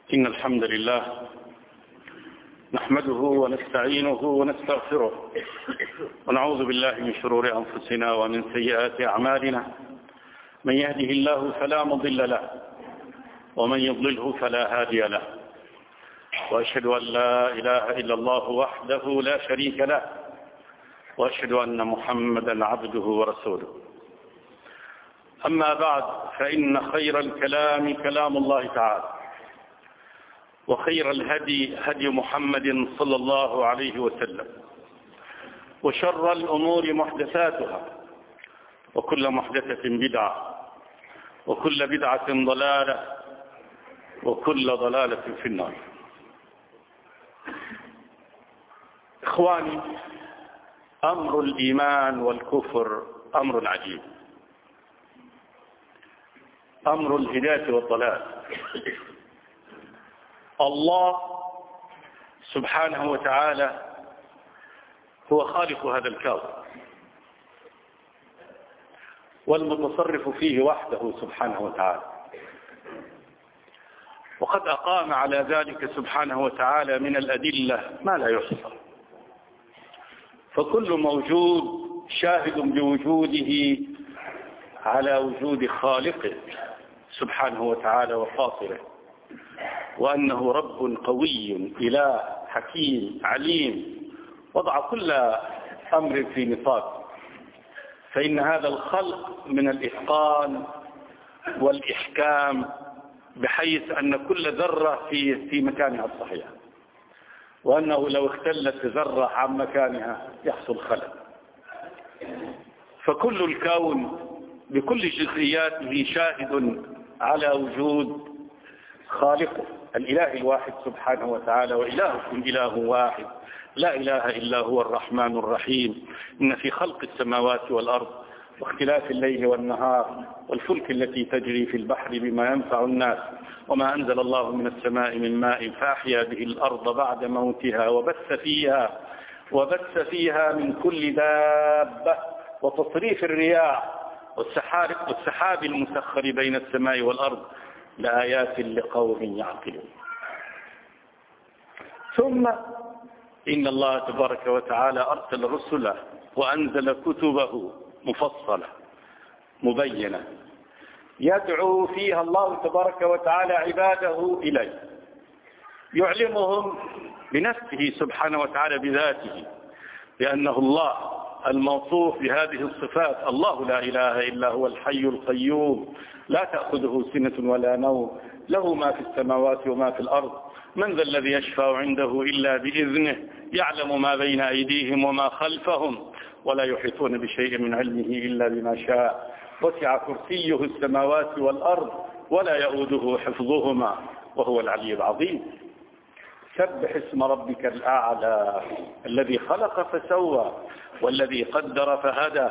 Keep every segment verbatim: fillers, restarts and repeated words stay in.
إن الحمد لله نحمده ونستعينه ونستغفره ونعوذ بالله من شرور أنفسنا ومن سيئات أعمالنا. من يهده الله فلا مضل له ومن يضلله فلا هادي له، وأشهد أن لا إله إلا الله وحده لا شريك له، وأشهد أن محمدا عبده ورسوله. أما بعد، فإن خير الكلام كلام الله تعالى، وخير الهدي هدي محمد صلى الله عليه وسلم، وشر الأمور محدثاتها، وكل محدثة بدعة، وكل بدعة ضلالة، وكل ضلالة في النار. إخواني، أمر الإيمان والكفر أمر عجيب، أمر الهداية والضلال. الله سبحانه وتعالى هو خالق هذا الكون والمتصرف فيه وحده سبحانه وتعالى، وقد أقام على ذلك سبحانه وتعالى من الأدلة ما لا يحصى. فكل موجود شاهد بوجوده على وجود خالقه سبحانه وتعالى وفاطره، وأنه رب قوي إله حكيم عليم وضع كل أمر في نطاق. فإن هذا الخلق من الإتقان والإحكام، بحيث أن كل ذرة في في مكانها الصحيح، وأنه لو اختلت ذرة عن مكانها يحصل خلل. فكل الكون بكل جزئياته شاهد على وجود خالقه الإله الواحد سبحانه وتعالى. وإلهكم إله واحد لا إله إلا هو الرحمن الرحيم. إن في خلق السماوات والأرض واختلاف الليل والنهار والفلك التي تجري في البحر بما ينفع الناس وما أنزل الله من السماء من ماء فأحيا به الأرض بعد موتها وبث فيها وبث فيها من كل دابة وتصريف الرياح والسحاب والسحاب المسخر بين السماء والأرض لآيات لقوم يعقلون. ثم إن الله تبارك وتعالى أرسل رسله وأنزل كتبه مفصلة مبينة يدعو فيها الله تبارك وتعالى عباده إليه، يعلمهم بنفسه سبحانه وتعالى بذاته، لأنه الله الموصوف بهذه الصفات. الله لا إله إلا هو الحي القيوم لا تأخذه سنة ولا نوم، له ما في السماوات وما في الأرض. من ذا الذي يشفع عنده إلا بإذنه، يعلم ما بين أيديهم وما خلفهم، ولا يحيطون بشيء من علمه إلا بما شاء. وسع كرسيه السماوات والأرض ولا يؤوده حفظهما وهو العلي العظيم. سبح اسم ربك الأعلى الذي خلق فسوى والذي قدر فهدى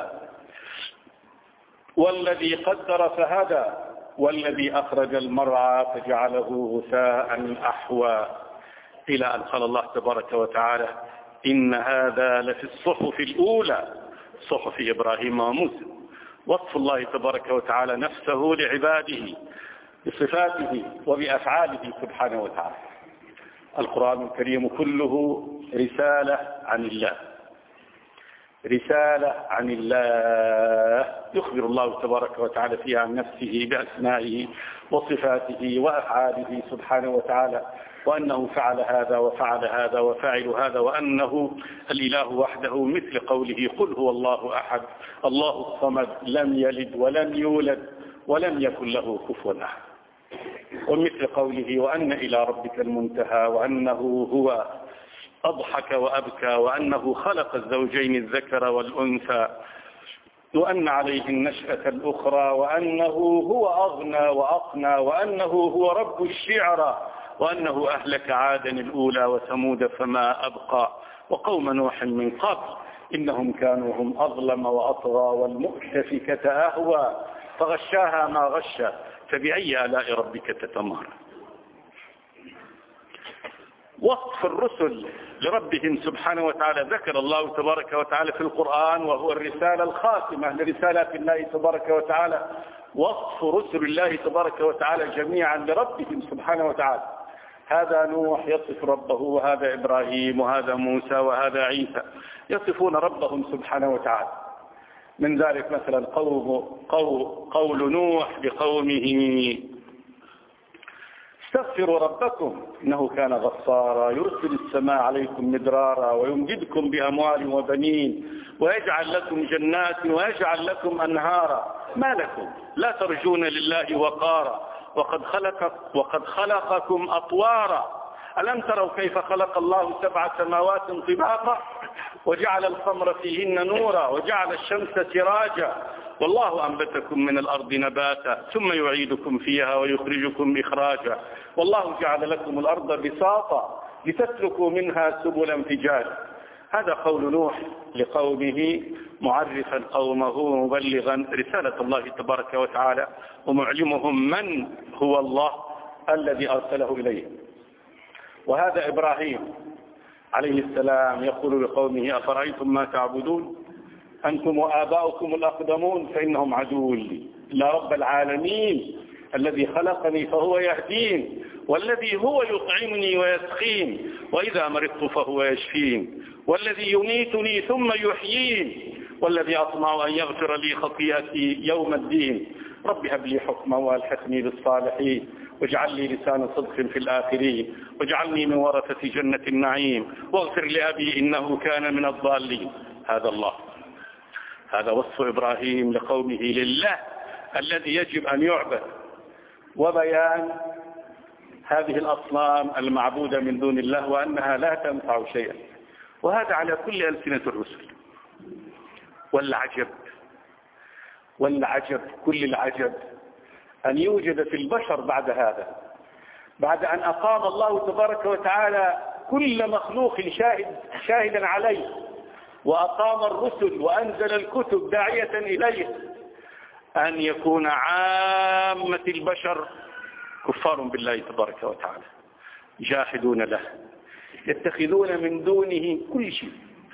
والذي قدر فهدى والذي أخرج المرعى فجعله غثاء أحوى، إلى أن قال الله تبارك وتعالى: إن هذا لفي الصحف الأولى صحف إبراهيم وموسى. وصف الله تبارك وتعالى نفسه لعباده بصفاته وبأفعاله سبحانه وتعالى. القرآن الكريم كله رسالة عن الله، رسالة عن الله، يخبر الله تبارك وتعالى فيها عن نفسه بأسمائه وصفاته وأفعاله سبحانه وتعالى، وأنه فعل هذا وفعل هذا وفعل هذا، وأنه الإله وحده، مثل قوله: قل هو الله أحد الله الصمد لم يلد ولم يولد ولم يكن له كفوا أحد. ومثل قوله: وأن إلى ربك المنتهى، وأنه هو أضحك وأبكى، وأنه خلق الزوجين الذكر والأنثى، وأن عليه النشأة الأخرى، وأنه هو أغنى وأقنى، وأنه هو رب الشعرى، وأنه أهلك عادا الأولى وثمود فما أبقى، وقوم نوح من قبل إنهم كانوا هم أظلم وأطغى، والمؤتفكة أهوى فغشاها ما غشى، فبأي آلاء ربك تتمارى. وصف الرسل لربهم سبحانه وتعالى ذكر الله تبارك وتعالى في القرآن، وهو الرسالة الخاتمة لرسالات الله تبارك وتعالى. وصف رسل الله تبارك وتعالى جميعا لربهم سبحانه وتعالى هذا نوح يصف ربه، وهذا إبراهيم، وهذا موسى، وهذا عيسى، يصفون ربهم سبحانه وتعالى. من ذلك مثلا قول, قول, قول نوح لقومه: استغفروا ربكم إنه كان غفارا يرسل السماء عليكم مدرارا ويمددكم بأموال وبنين ويجعل لكم جنات ويجعل لكم أنهارا ما لكم لا ترجون لله وقارا وقد خلق وقد خلقكم أطوارا ألم تروا كيف خلق الله سبع سماوات طباقا وجعل القمر فيهن نورا وجعل الشمس سراجا والله أنبتكم من الأرض نباتا ثم يعيدكم فيها ويخرجكم إخراجا والله جعل لكم الأرض بساطا لتسلكوا منها سبلا فجاجا. هذا قول نوح لقومه معرفا قومه مبلغا رسالة الله تبارك وتعالى ومعلمهم من هو الله الذي أرسله إليه. وهذا إبراهيم عليه السلام يقول لقومه: أفرأيتم ما تعبدون أنتم وآباؤكم الأقدمون فإنهم عدو لي إلا رب العالمين الذي خلقني فهو يهدين والذي هو يطعمني ويسقين وإذا مرضت فهو يشفين والذي يميتني ثم يحيين والذي أطمع أن يغفر لي خطيئتي يوم الدين رب هب لي حكما والحقني بالصالحين واجعل لي لسان صدق في الآخرين واجعلني من ورثة جنة النعيم واغفر لأبي إنه كان من الضالين. هذا الله، هذا وصف إبراهيم لقومه لله الذي يجب أن يعبد، وبيان هذه الأصنام المعبودة من دون الله وأنها لا تنفع شيئا. وهذا على كل ألسنة الرسل. والعجب والعجب كل العجب أن يوجد في البشر بعد هذا، بعد أن أقام الله تبارك وتعالى كل مخلوق شاهد شاهدا عليه وأقام الرسل وأنزل الكتب داعية إليه، أن يكون عامة البشر كفار بالله تبارك وتعالى جاحدون له، يتخذون من دونه كل شيء،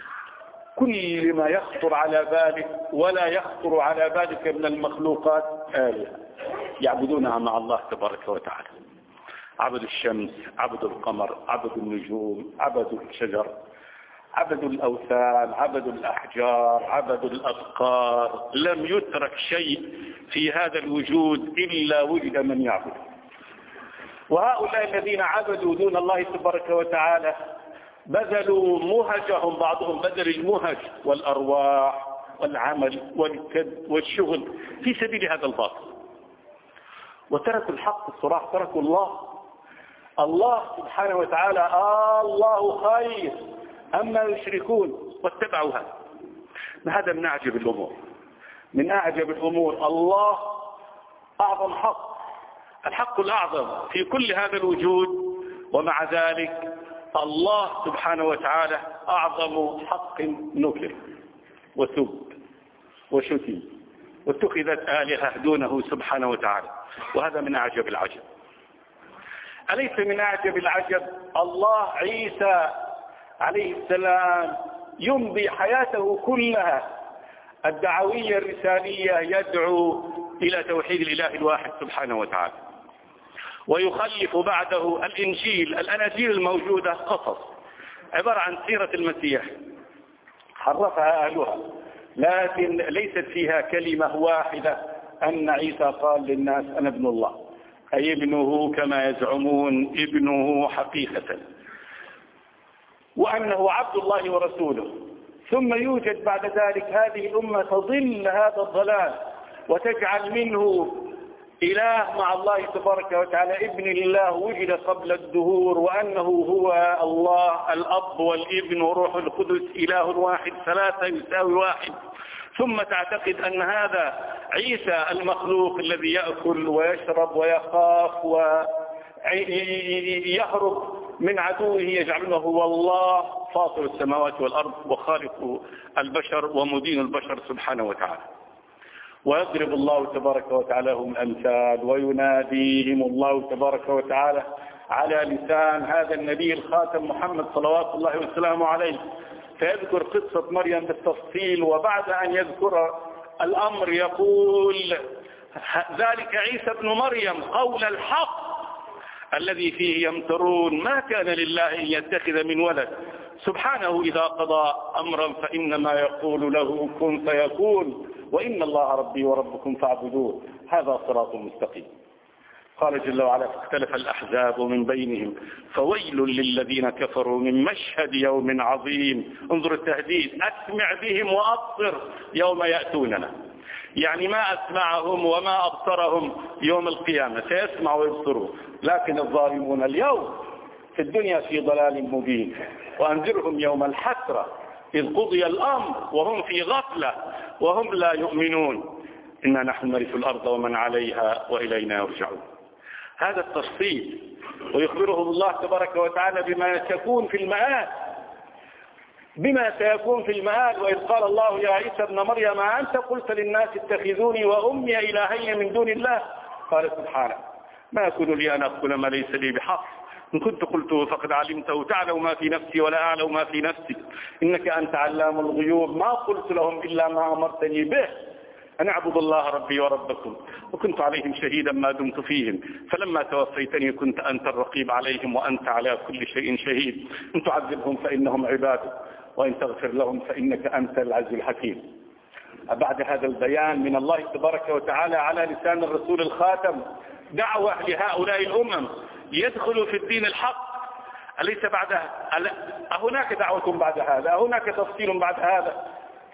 كل ما يخطر على بالك ولا يخطر على بالك من المخلوقات آلهة يعبدونها مع الله تبارك وتعالى. عبدوا الشمس، عبدوا القمر، عبدوا النجوم، عبدوا الشجر، عبدوا الأوثان، عبدوا الأحجار، عبدوا الأبقار. لم يترك شيء في هذا الوجود إلا وجد من يعبد. وهؤلاء الذين عبدوا دون الله تبارك وتعالى بذلوا مهجهم، بعضهم بذل المهج والأرواح والعمل والكد والشغل في سبيل هذا الباطل، وتركوا الحق الصراحة، تركوا الله. الله سبحانه وتعالى آه الله خير أما يشركون واتبعوا هذا. هذا من أعجب الأمور، من أعجب الأمور. الله أعظم حق، الحق الأعظم في كل هذا الوجود، ومع ذلك الله سبحانه وتعالى أعظم حق نكر وسب وشتم واتخذت آلهة دونه سبحانه وتعالى. وهذا من أعجب العجب. أليس من أعجب العجب الله عيسى عليه السلام يمضي حياته كلها الدعوية الرسالية يدعو إلى توحيد الإله الواحد سبحانه وتعالى، ويخلف بعده الإنجيل الأناجيل الموجودة قصص عبارة عن سيرة المسيح حرفها أهلها، لكن ليست فيها كلمة واحدة أن عيسى قال للناس أنا ابن الله، أي ابنه كما يزعمون ابنه حقيقة، وأنه عبد الله ورسوله. ثم يوجد بعد ذلك هذه الأمة تضل هذا الضلال وتجعل منه إله مع الله تبارك وتعالى ابن الله وجد قبل الدهور، وأنه هو الله الأب والابن وروح القدس إله واحد ثلاثة يساوي واحد. ثم تعتقد أن هذا عيسى المخلوق الذي يأكل ويشرب ويخاف ويهرب من عدوه يجعله هو الله فاطر السماوات والأرض وخالق البشر ومدين البشر سبحانه وتعالى. ويضرب الله تبارك وتعالى لهم الأمثال ويناديهم الله تبارك وتعالى على لسان هذا النبي الخاتم محمد صلوات الله وسلامه عليه، فيذكر قصة مريم بالتفصيل، وبعد أن يذكر الأمر يقول ذلك عيسى ابن مريم قول الحق الذي فيه يمترون ما كان لله أن يتخذ من ولد سبحانه إذا قضى أمرا فإنما يقول له كن فيكون وإن الله ربي وربكم فاعبدوه هذا صراط مستقيم. قال جل وعلا فاختلف الأحزاب من بينهم فويل للذين كفروا من مشهد يوم عظيم. انظر التهديد أسمع بهم وأبصر يوم يأتوننا، يعني ما أسمعهم وما أبصرهم يوم القيامة سيسمع ويبصروا، لكن الظالمون اليوم في الدنيا في ضلال مبين. وأنذرهم يوم الحسرة إذ قضي الأمر وهم في غفلة وهم لا يؤمنون إنا نحن نرث الأرض ومن عليها وإلينا يرجعون. هذا التفصيل ويخبرهم الله تبارك وتعالى بما سيكون في المآل بما سيكون في المآل. وإذ قال الله يا عيسى ابن مريم أنت قلت للناس اتخذوني وأمي إلهين من دون الله قال سبحانه ما يكون لي أن أقول ما ليس لي بحق إن كنت قلته فقد علمته تعلم ما في نفسي ولا أعلم ما في نفسك إنك أنت علام الغيوب ما قلت لهم إلا ما أمرتني به أن أعبد الله ربي وربكم وكنت عليهم شهيدا ما دمت فيهم فلما توفيتني كنت أنت الرقيب عليهم وأنت على كل شيء شهيد إن تعذبهم فإنهم عبادك وإن تغفر لهم فإنك أنت العزيز الحكيم. بعد هذا البيان من الله تبارك وتعالى على لسان الرسول الخاتم دعوة لهؤلاء الأمم يدخلوا في الدين الحق. أليس بعد هناك دعوة بعد هذا هناك تفصيل بعد هذا؟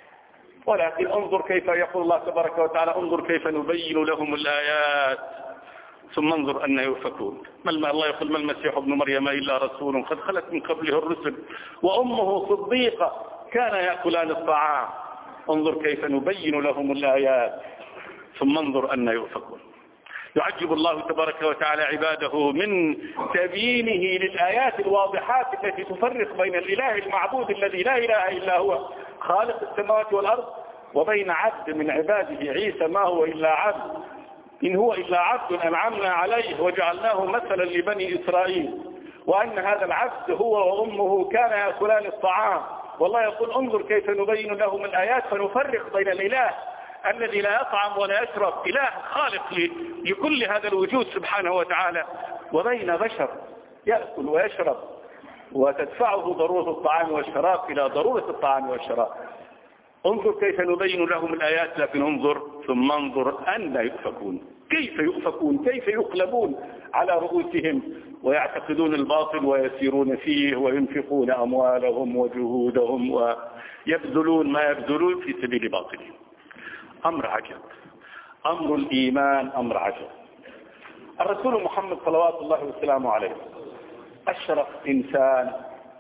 ولكن انظر كيف يقول الله تبارك وتعالى انظر كيف نبين لهم الآيات ثم انظر أن يؤفكون. ما الله يقول ما المسيح ابن مريم إلا رسول قد خلت من قبله الرسل وأمه صديقة كان يأكلان الطعام انظر كيف نبين لهم الآيات ثم انظر أن يؤفكون. يعجب الله تبارك وتعالى عباده من تبيينه للآيات الواضحات التي تفرق بين الإله المعبود الذي لا إله إلا هو خالق السماوات والأرض وبين عبد من عباده عيسى ما هو إلا عبد إن هو إلا عبد أنعمنا عليه وجعلناه مثلا لبني إسرائيل وأن هذا العبد هو وأمه كان يأكلان الطعام. والله يقول انظر كيف نبين لهم الآيات فنفرق بين الإله الذي لا يطعم ولا يشرب إله خالق لكل هذا الوجود سبحانه وتعالى وبين بشر يأكل ويشرب وتدفعه ضرورة الطعام والشراب إلى ضرورة الطعام والشراب. انظر كيف نبين لهم الآيات لكن انظر ثم انظر أن لا يؤفكون. كيف يؤفكون كيف يقلبون على رؤوسهم ويعتقدون الباطل ويسيرون فيه وينفقون أموالهم وجهودهم ويبذلون ما يبذلون في سبيل باطلهم. أمر عجب أمر الإيمان أمر عجب. الرسول محمد صلوات الله وسلامه عليه أشرف إنسان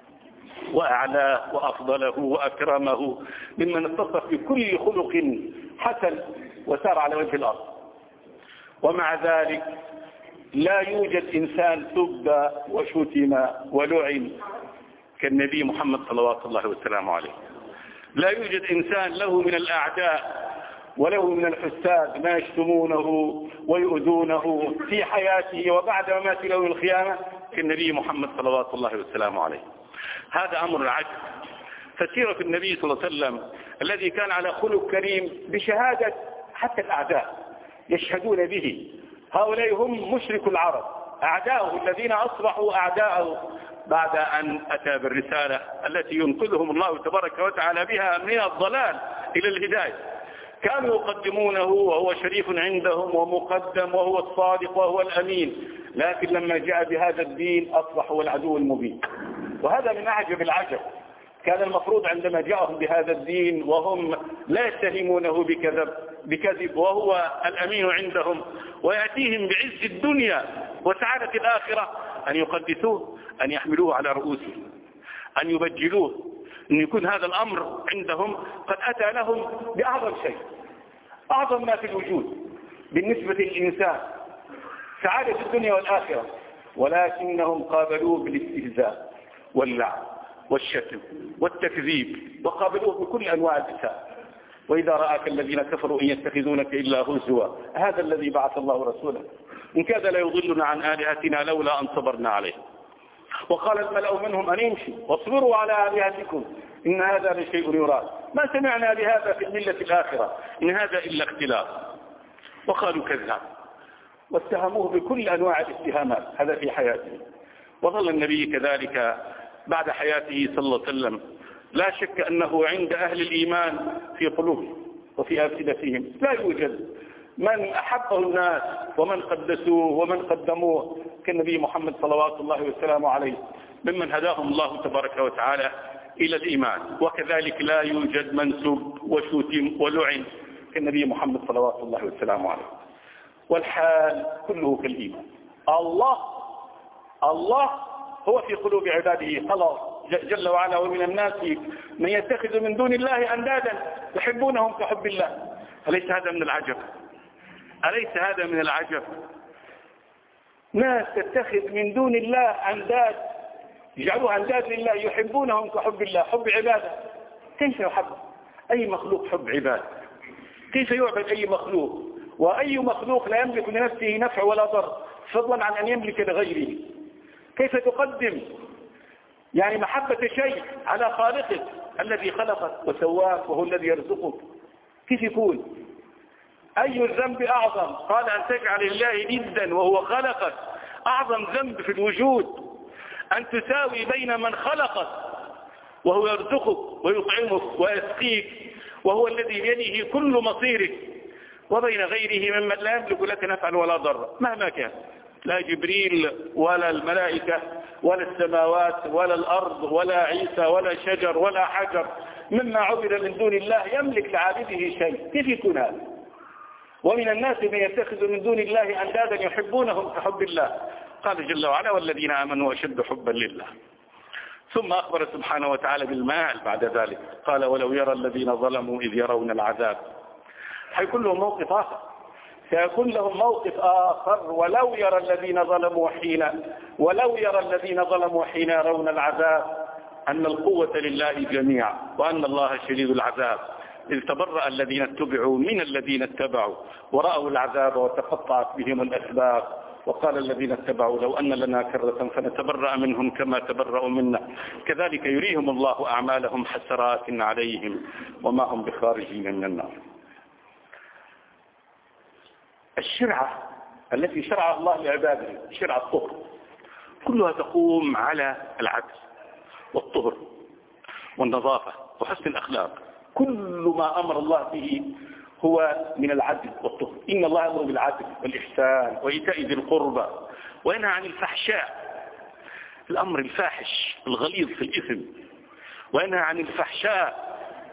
وأعلاه وأفضله وأكرمه ممن اتصف بكل خلق حسن وسار على وجه الأرض ومع ذلك لا يوجد إنسان سب وشتم ولعن كالنبي محمد صلوات الله وسلامه عليه. لا يوجد إنسان له من الأعداء وله من الحساد ما يشتمونه ويؤذونه في حياته وبعد مماته يوم القيامة كالنبي محمد صلوات الله وسلامه عليه. هذا أمر عجب. فسيرة النبي صلى الله عليه وسلم الذي كان على خلق كريم بشهادة حتى الأعداء يشهدون به. هؤلاء هم مشرك العرب أعداؤه الذين أصبحوا أعداءه بعد أن أتى بالرسالة التي ينقذهم الله تبارك وتعالى بها من الضلال إلى الهداية. كانوا يقدمونه وهو شريف عندهم ومقدم وهو الصادق وهو الأمين لكن لما جاء بهذا الدين أصبح هو العدو المبين. وهذا من أعجب العجب. كان المفروض عندما جاءهم بهذا الدين وهم لا يتهمونه بكذب بكذب وهو الأمين عندهم ويأتيهم بعز الدنيا وسعادة الآخرة أن يقدسوه أن يحملوه على رؤوسهم أن يبجلوه أن يكون هذا الأمر عندهم قد أتى لهم بأعظم شيء أعظم ما في الوجود بالنسبة للإنسان سعادة الدنيا والآخرة ولكنهم قابلوه بالاستهزاء واللعب والشتم والتكذيب وقابلوه بكل أنواع الإساءة. وإذا رآك الذين كفروا إن يتخذونك إلا هزوا هذا الذي بعث الله رسوله إن كاد لا يضلنا عن آلهتنا لولا أن صبرنا عليه. وقال الملأ منهم أن يمشي واصبروا على آلهتكم إن هذا لشيء يراد ما سمعنا بهذا في الملة الآخرة إن هذا إلا اختلاف. وقالوا كذاب واتهموه بكل أنواع الاتهامات، هذا في حياته. وظل النبي كذلك بعد حياته صلى الله عليه وسلم لا شك أنه عند أهل الإيمان في قلوبهم وفي أفئدتهم لا يوجد من أحبه الناس ومن قدسوه ومن قدموه كالنبي محمد صلوات الله وسلامه عليه، ممن هداهم الله تبارك وتعالى إلى الإيمان. وكذلك لا يوجد من سب وشتم ولعن كالنبي محمد صلوات الله وسلامه عليه. والحال كله كالإيمان. الله الله هو في قلوب عباده خلاص جل وعلا. ومن الناس من يتخذ من دون الله أندادا يحبونهم كحب الله. أليس هذا من العجب؟ أليس هذا من العجب؟ ناس تتخذ من دون الله أنداد، يجعلوا أنداد لله يحبونهم كحب الله. حب عبادة، كيف يحب أي مخلوق؟ حب عبادة، كيف يعبد أي مخلوق؟ وأي مخلوق لا يملك لنفسه نفع ولا ضر فضلا عن أن يملك لغيره. كيف تقدم يعني محبة شيء على خالقك الذي خلقك وسواك وهو الذي يرزقك؟ كيف يكون؟ أي الذنب أعظم؟ قال أن تجعل الله ندا وهو خلقك. أعظم ذنب في الوجود أن تساوي بين من خلقك وهو يرزقك ويطعمك ويسقيك وهو الذي بيده كل مصيرك، وبين غيره ممن لا يملك لك نفعا ولا ضرا مهما كان، لا جبريل ولا الملائكة ولا السماوات ولا الأرض ولا عيسى ولا شجر ولا حجر مما عبد من دون الله يملك لعابده شيء. كيف يكون هذا؟ ومن الناس من يتخذ من دون الله أندادا يحبونهم كحب الله. قال جل وعلا والذين آمنوا أشد حبا لله. ثم أخبر سبحانه وتعالى بالمال بعد ذلك، قال ولو يرى الذين ظلموا إذ يرون العذاب. حيكون لهم موقف آخر، سيكون لهم موقف آخر. ولو يرى الذين ظلموا حين ولو يرى الذين ظلموا حين يرون العذاب أن القوة لله جميعا وأن الله شديد العذاب، إذ تبرأ الذين اتبعوا من الذين اتبعوا ورأوا العذاب وتقطعت بهم الأسباب. وقال الذين اتبعوا لو أن لنا كرة فنتبرأ منهم كما تبرأوا منا كذلك يريهم الله أعمالهم حسرات عليهم وما هم بخارجين من النار. الشرعة التي شرع الله لعباده شرع الطهر كلها تقوم على العدل والطهر والنظافة وحسن الأخلاق. كل ما أمر الله به هو من العدل والطهر. إن الله يأمر بالعدل والإحسان وإيتاء ذي القربى وينهى عن الفحشاء، الأمر الفاحش الغليظ في الإثم، وينهى عن الفحشاء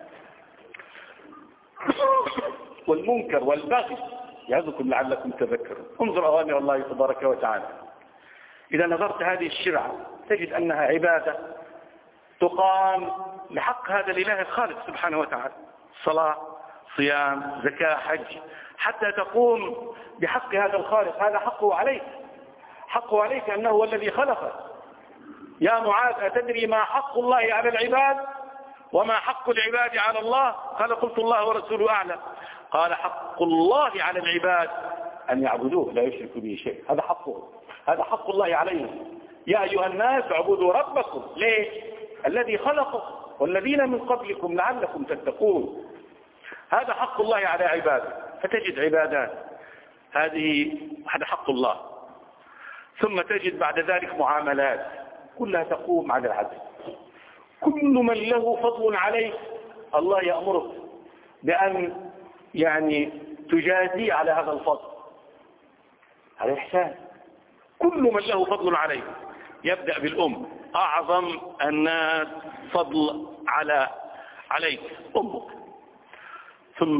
والمنكر والبغي يعظكم لعلكم تذكرون. انظر أوامر الله تبارك وتعالى. إذا نظرت هذه الشرعة تجد أنها عبادة تقام لحق هذا الإله الخالق سبحانه وتعالى، صلاة صيام زكاة حج، حتى تقوم بحق هذا الخالق. هذا حقه عليك، حقه عليك أنه هو الذي خلقك. يا معاذ أتدري ما حق الله على العباد وما حق العباد على الله؟ قال قلت الله ورسوله أعلم. قال حق الله على العباد أن يعبدوه لا يشركوا به شيء. هذا حقه، هذا حق الله عليهم. يا أيها الناس اعبدوا ربكم. ليش؟ الذي خلقكم والذين من قبلكم لعلكم تتقون. هذا حق الله على عباده. فتجد عبادات هذه هذا حق الله. ثم تجد بعد ذلك معاملات كلها تقوم على العدل. كل من له فضل عليك الله يأمرك بأن يعني تجازي على هذا الفضل، هذا إحسان. كل من له فضل عليك، يبدأ بالأم، أعظم الناس فضل على عليك أمك، ثم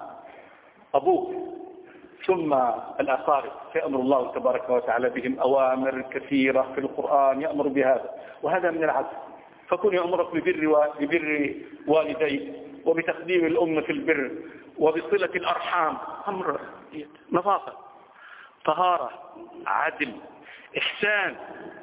أبوك، ثم الأقارب. فيأمر الله تبارك وتعالى بهم أوامر كثيرة في القرآن يأمر بهذا، وهذا من العدل. فكن يأمرك ببر ببر والديك وبتقديم الأم في البر وبصلة الأرحام، أمر نظافة طهارة عدل إحسان.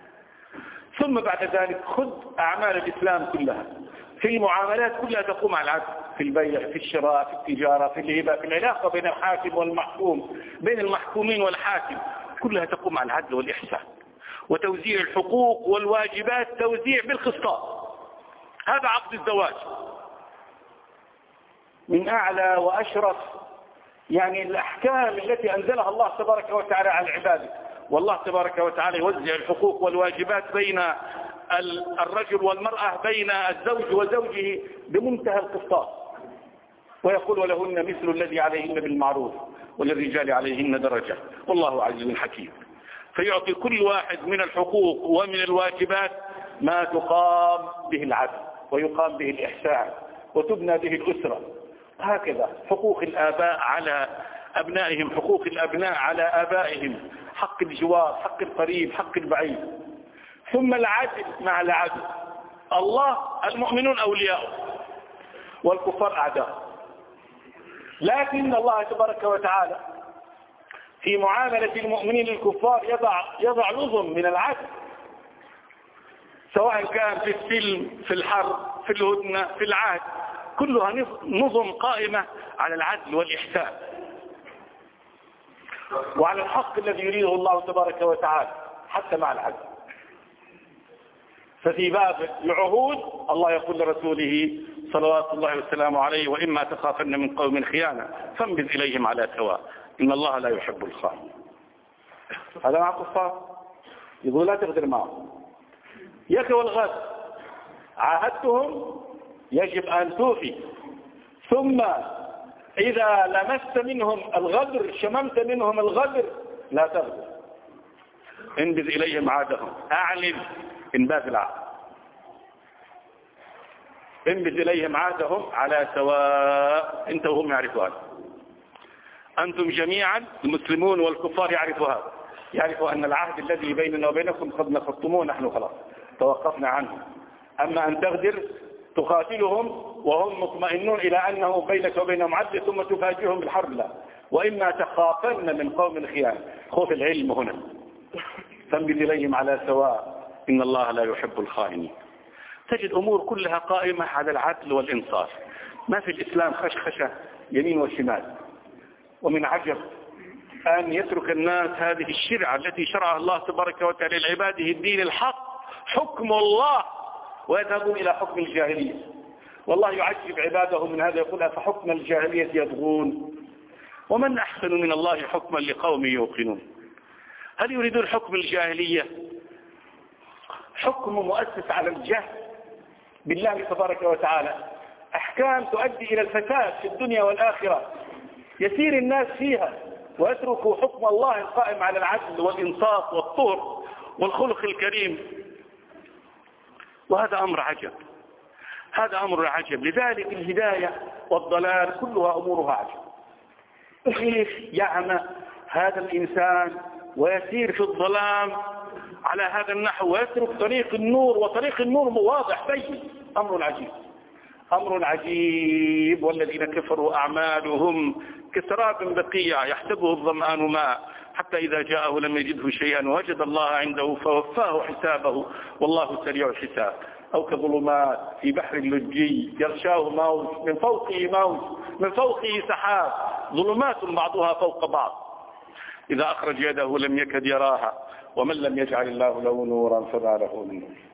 ثم بعد ذلك خذ أعمال الإسلام كلها في المعاملات كلها تقوم على العدل، في البيع في الشراء في التجارة في الهبة في العلاقة بين الحاكم والمحكوم بين المحكومين والحاكم، كلها تقوم على العدل والإحسان وتوزيع الحقوق والواجبات توزيع بالقسطاس. هذا عقد الزواج من أعلى وأشرف يعني الأحكام التي أنزلها الله تبارك وتعالى على عباده. والله تبارك وتعالى يوزع الحقوق والواجبات بين الرجل والمرأة، بين الزوج وزوجه بمنتهى القسطاس، ويقول ولهن مثل الذي عليهن بالمعروف وللرجال عليهن درجة والله عزيز حكيم. فيعطي كل واحد من الحقوق ومن الواجبات ما تقام به العدل ويقام به الإحسان وتبنى به الأسرة. هكذا حقوق الآباء على أبنائهم، حقوق الأبناء على آبائهم، حق الجوار، حق القريب، حق البعيد. ثم العدل مع العدل. الله المؤمنون أولياء والكفار أعداء، لكن الله تبارك وتعالى في معاملة المؤمنين للكفار يضع يضع نظم من العدل، سواء كان في السلم، في الحرب، في الهدنة، في العهد، كلها نظم قائمة على العدل والإحسان وعلى الحق الذي يريده الله تبارك وتعالى حتى مع العدل. ففي باب العهود الله يقول لرسوله صلوات الله وسلامه عليه: وإما تخافن من قوم خيانة فانبذ إليهم على سواء إن الله لا يحب الخائن. هذا مع الكفار يقول لا تغدر معهم. يك والغدر عاهدتهم يجب أن توفي، ثم إذا لمست منهم الغدر، شممت منهم الغدر، لا تغدر. انبذ إليهم عادهم، أعلن انباذ العهد. انبذ إليهم عادهم على سواء، انت وهم يعرفوا هذا. أنتم جميعا المسلمون والكفار يعرفوا هذا، يعرفوا أن العهد الذي بيننا وبينكم قد نقضتموه، نحن خلاص توقفنا عنه. أما أن تغدر تقاتلهم وهم مطمئنون إلى أنه بينك وبينهم عدل ثم تفاجئهم بالحرب، لا. وإما تخافن من قوم خيانة، خوف العلم هنا. فانبذ إليهم على سواء إن الله لا يحب الخائنين. تجد أمور كلها قائمة على العدل والإنصاف، ما في الإسلام خشخشة يمين وشمال. ومن عجب أن يترك الناس هذه الشرعة التي شرعها الله تبارك وتعالى لعباده، الدين الحق حكم الله، ويذهبون إلى حكم الجاهلية. والله يعجب عباده من هذا، يقول فحكم الجاهلية يبغون ومن أحسن من الله حكما لقوم يوقنون. هل يريدون حكم الجاهلية؟ حكم مؤسس على الجهل بالله تبارك وتعالى، أحكام تؤدي إلى الفساد في الدنيا والآخرة، يسير الناس فيها ويتركوا حكم الله القائم على العدل والإنصاف والطهر والخلق الكريم. وهذا أمر عجب، هذا أمر عجب. لذلك الهداية والضلال كلها أمورها عجب. كيف يعمى هذا الإنسان ويسير في الظلام على هذا النحو ويترك طريق النور، وطريق النور واضح بين. أمر عجيب، أمر عجيب. والذين كفروا أعمالهم كسراب بقيع يحسبه الظمآن ماء حتى إذا جاءه لم يجده شيئا ووجد الله عنده فوفاه حسابه والله سريع الحساب. أو كظلمات في بحر اللجي يغشاه موج من فوقه موج من فوقه سحاب ظلمات بعضها فوق بعض إذا أخرج يده لم يكد يراها ومن لم يجعل الله له نورا فما له من نور.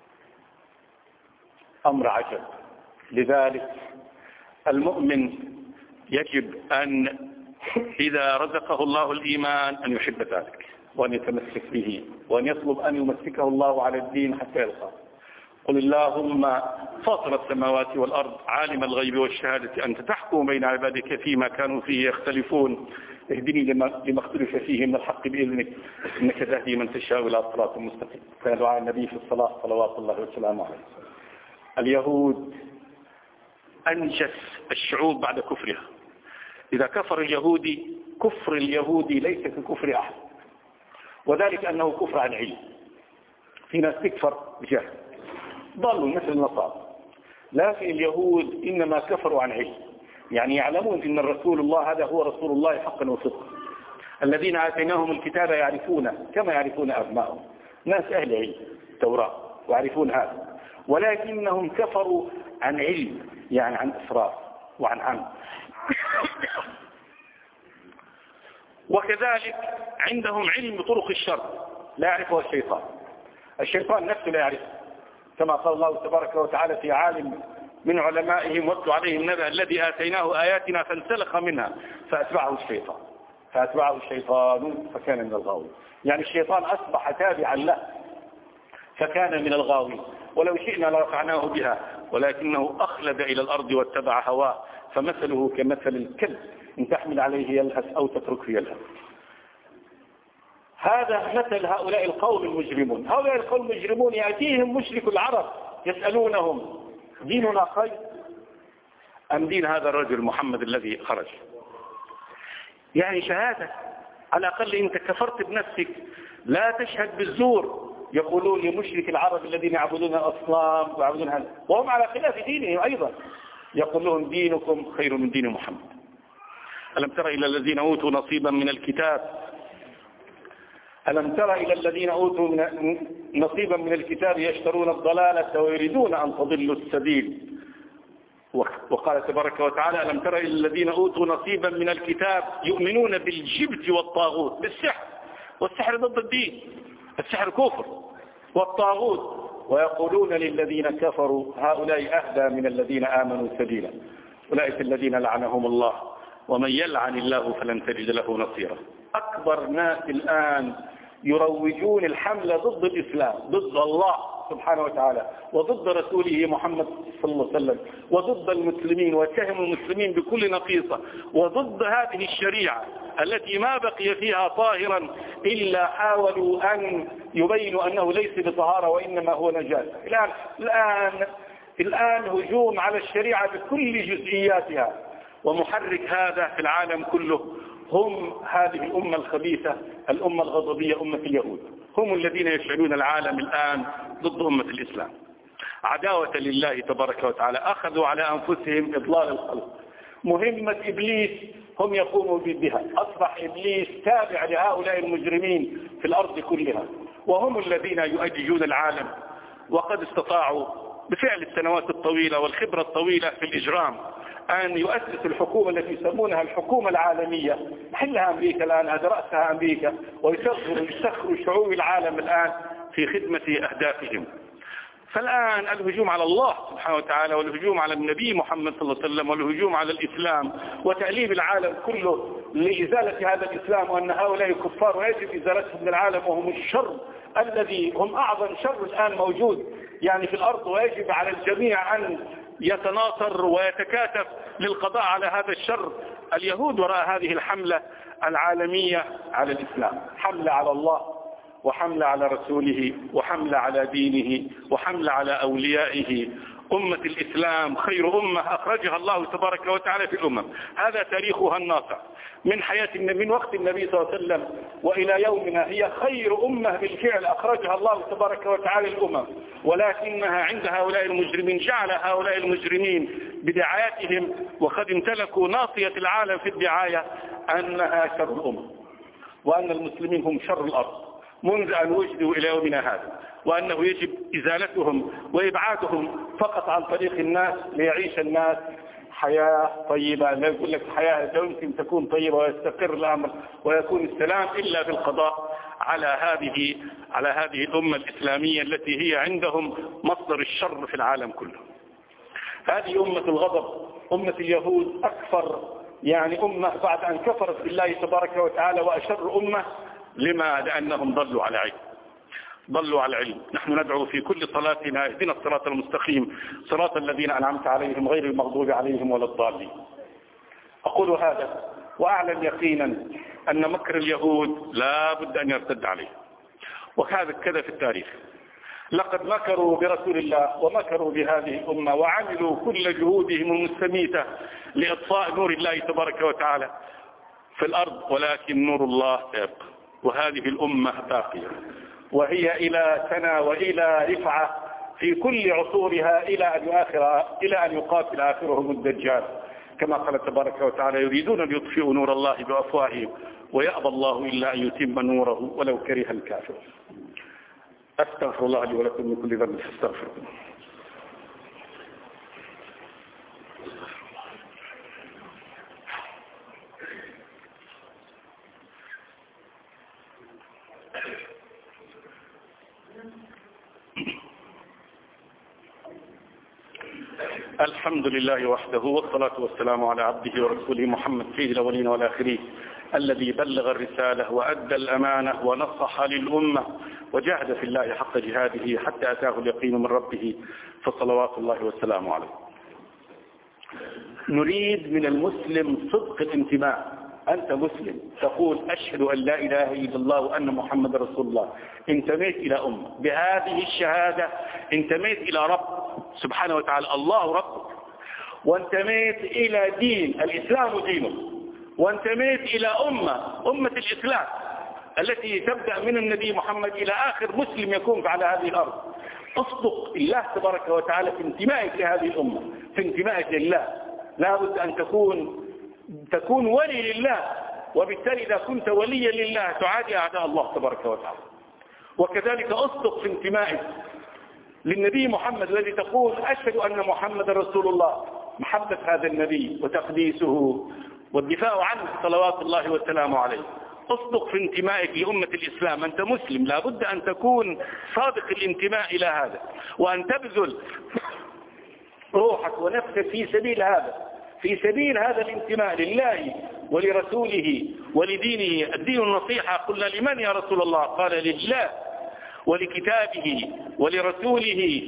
أمر عجب. لذلك المؤمن يجب أن إذا رزقه الله الإيمان أن يحب ذلك وأن يتمسك به وأن يطلب أن يمسكه الله على الدين حتى يلقاه. قل اللهم فاطر السماوات والأرض عالم الغيب والشهادة أنت تحكم بين عبادك فيما كانوا فيه يختلفون اهدني لما اختلف فيه من الحق بإذنك إنك تهدي من تشاء إلى صراط مستقيم. كان دعاء النبي في الصلاة صلوات الله وسلامه عليه. اليهود أنجس الشعوب بعد كفرها. إذا كفر اليهودي كفر اليهودي ليس ككفر أحد، وذلك أنه كفر عن علم. في ناس تكفر بجهل ضلوا مثل النصارى، لكن اليهود إنما كفروا عن علم، يعني يعلمون أن الرسول الله هذا هو رسول الله حقا وصدقا. الذين آتيناهم الكتاب يعرفونه كما يعرفون أبنائهم، ناس أهل علم التوراة ويعرفون هذا، ولكنهم كفروا عن علم، يعني عن إسراف وعن عمد. وكذلك عندهم علم بطرق الشر لا يعرفه الشيطان، الشيطان نفسه لا يعرفه، كما قال الله تبارك وتعالى في عالم من علمائهم واتلوا عليهم النبأ الذي آتيناه آياتنا فانسلخ منها فأتبعه الشيطان فأتبعه الشيطان فكان من الغاوين. يعني الشيطان أصبح تابعا له فكان من الغاوين. ولو شئنا لرفعناه بها ولكنه أخلد إلى الأرض واتبع هواه فمثله كمثل الكلب إن تحمل عليه يلهث أو تتركه يلهث. هذا مثل هؤلاء القوم المجرمون. هؤلاء القوم المجرمون يأتيهم مشرك العرب يسألونهم ديننا خير أم دين هذا الرجل محمد الذي خرج؟ يعني شهادة على الأقل أنت كفرت بنفسك، لا تشهد بالزور. يقولون لمشرك العرب الذين يعبدون الأصنام ويعبدون هذا وهم على خلاف دينهم أيضا، يقول لهم دينكم خير من دين محمد. ألم تر إلى الذين أوتوا نصيبا من الكتاب ألم تر إلى الذين أوتوا من نصيبا من الكتاب يشترون الضلالة ويريدون أن تضلوا السبيل. وقال تبارك وتعالى ألم تر إلى الذين أوتوا نصيبا من الكتاب يؤمنون بالجبت والطاغوت، بالسحر، والسحر ضد الدين، السحر كفر، والطاغوت، ويقولون للذين كفروا هؤلاء أهدى من الذين آمنوا سبيلا أولئك الذين لعنهم الله ومن يلعن الله فلن تجد له نصيرا. أكبر ناس الآن يروجون الحملة ضد الإسلام، ضد الله سبحانه وتعالى وضد رسوله محمد صلى الله عليه وسلم وضد المسلمين، واتهموا المسلمين بكل نقيصة، وضد هذه الشريعة التي ما بقي فيها طاهرا إلا حاولوا أن يبينوا أنه ليس بطهارة وإنما هو نجاسة. الآن, الآن, الآن هجوم على الشريعة بكل جزئياتها، ومحرك هذا في العالم كله هم هذه الأمة الخبيثة، الأمة الغضبية، أمة اليهود. هم الذين يشعلون العالم الآن ضد أمة الإسلام عداوة لله تبارك وتعالى. أخذوا على أنفسهم إضلال الخلق. مهمة إبليس هم يقوموا بها. أصبح إبليس تابع لهؤلاء المجرمين في الأرض كلها، وهم الذين يؤججون العالم. وقد استطاعوا بفعل السنوات الطويلة والخبرة الطويلة في الإجرام أن يؤسس الحكومة التي يسمونها الحكومة العالمية، محلها أمريكا الآن، هذا رأسها أمريكا، ويسخروا شعوب العالم الآن في خدمة أهدافهم. فالآن الهجوم على الله سبحانه وتعالى والهجوم على النبي محمد صلى الله عليه وسلم والهجوم على الإسلام وتأليف العالم كله لإزالة هذا الإسلام، وأن هؤلاء كفار ويجب إزالتهم من العالم وهم الشر الذي هم أعظم شر الآن موجود يعني في الأرض، ويجب على الجميع أن يتناصر ويتكاتف للقضاء على هذا الشر. اليهود وراء هذه الحملة العالمية على الإسلام، حملة على الله وحملة على رسوله وحملة على دينه وحملة على أوليائه. أمة الإسلام خير أمة أخرجها الله تبارك وتعالى في الأمم. هذا تاريخها الناصع من حياة من وقت النبي صلى الله عليه وسلم وإلى يومنا، هي خير أمة بالفعل أخرجها الله تبارك وتعالى الأمم. ولكنها عند هؤلاء المجرمين جعل هؤلاء المجرمين بدعاياتهم وقد امتلكوا ناصية العالم في الدعاية أنها شر الأمم، وأن المسلمين هم شر الأرض منذ أن وجدوا إلى يومنا هذا، وأنه يجب إزالتهم وإبعادهم فقط عن طريق الناس ليعيش الناس حياة طيبة. لا يقول لك حياة لا يمكن تكون طيبة ويستقر الأمر ويكون السلام إلا بالقضاء على هذه على هذه الأمة الإسلامية التي هي عندهم مصدر الشر في العالم كله. هذه أمة الغضب، أمة اليهود، أكثر يعني أمة بعد أن كفرت بالله تبارك وتعالى، وأشر أمة. لما؟ لأنهم ضلوا على علم، ضلوا على العلم. نحن ندعو في كل صلاتنا اهدنا الصراط المستقيم صراط الذين أنعمت عليهم غير المغضوب عليهم ولا الضالين. أقول هذا وأعلم يقينا أن مكر اليهود لا بد أن يرتد عليه، وهذا كذا في التاريخ. لقد مكروا برسول الله ومكروا بهذه الأمة وعملوا كل جهودهم المستميتة لإطفاء نور الله تبارك وتعالى في الأرض، ولكن نور الله يبقى، وهذه الأمة باقية، وهي إلى سنة وإلى رفعة في كل عصورها إلى أن يؤخر إلى أن يقاتل آخرهم الدجال، كما قال تبارك وتعالى يريدون أن يطفئوا نور الله بأفواههم ويأبى الله إلا أن يتم نوره ولو كره الكافر. أستغفر الله لي ولكم من كل ذنب فاستغفروه. الحمد لله وحده، والصلاة والسلام على عبده ورسوله محمد سيد الأولين والآخرين، الذي بلغ الرسالة وأدى الأمانة ونصح للأمة وجاهد في الله حق جهاده حتى أتاه اليقين من ربه، فصلوات الله والسلام عليه. نريد من المسلم صدق الانتماء. أنت مسلم تقول أشهد أن لا إله إلا الله وأن محمد رسول الله، انتميت إلى أمة، بهذه الشهادة انتميت إلى رب سبحانه وتعالى، الله ربك، وانتميت إلى دين الإسلام دينه، وانتميت إلى أمة أمة الإسلام التي تبدأ من النبي محمد إلى آخر مسلم يكون على هذه الأرض. اصدق الله تبارك وتعالى في انتمائك لهذه الأمة، في انتمائك لله. لا بد أن تكون تكون ولي لله، وبالتالي إذا كنت وليا لله تعادي أعداء الله تبارك وتعالى. وكذلك اصدق في انتمائك للنبي محمد الذي تقول أشهد أن محمد رسول الله، محبة هذا النبي وتقديسه والدفاع عنه صلوات الله والسلام عليه. اصدق في انتمائك لأمة الإسلام، أنت مسلم لا بد أن تكون صادق الانتماء إلى هذا، وأن تبذل روحك ونفسك في سبيل هذا، في سبيل هذا الانتماء لله ولرسوله ولدينه. الدين النصيحة. قلنا لمن يا رسول الله؟ قال لله ولكتابه ولرسوله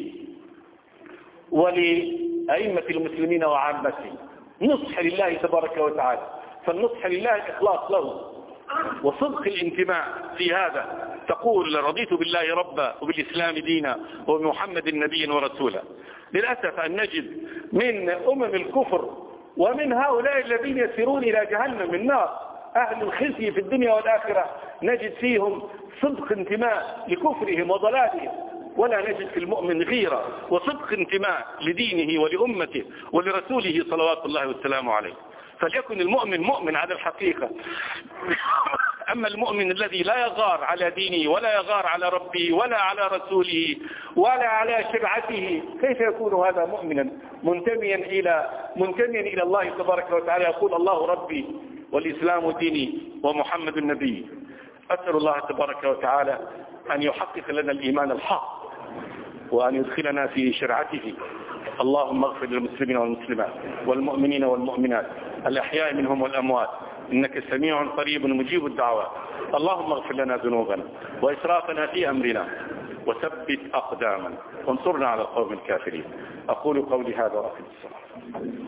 ولأئمة المسلمين وعامته. نصح لله تبارك وتعالى، فالنصح لله الإخلاص له وصدق الانتماء في هذا. تقول رضيت بالله ربا وبالإسلام دينا وبمحمد نبيا ورسولا. للأسف أن نجد من أمم الكفر ومن هؤلاء الذين يسيرون إلى جهنم النار، أهل الخزي في الدنيا والآخرة، نجد فيهم صدق انتماء لكفرهم وضلالهم، ولا نجد في المؤمن غيرة وصدق انتماء لدينه ولأمته ولرسوله صلوات الله والسلام عليه. فليكن المؤمن مؤمن على الحقيقة. أما المؤمن الذي لا يغار على دينه ولا يغار على ربه ولا على رسوله ولا على شرعته، كيف يكون هذا مؤمنا منتميا إلى منتميا إلى الله تبارك وتعالى؟ يقول الله ربي والإسلام ديني ومحمد النبي. أسأل الله تبارك وتعالى أن يحقق لنا الإيمان الحق وأن يدخلنا في شرعته. اللهم اغفر للمسلمين والمسلمات والمؤمنين والمؤمنات الأحياء منهم والأموات، إنك سميع قريب مجيب الدعوات. اللهم اغفر لنا ذنوبنا وإسرافنا في أمرنا وثبت أقدامنا وانصرنا على القوم الكافرين. أقول قولي هذا وأقم الصلاة.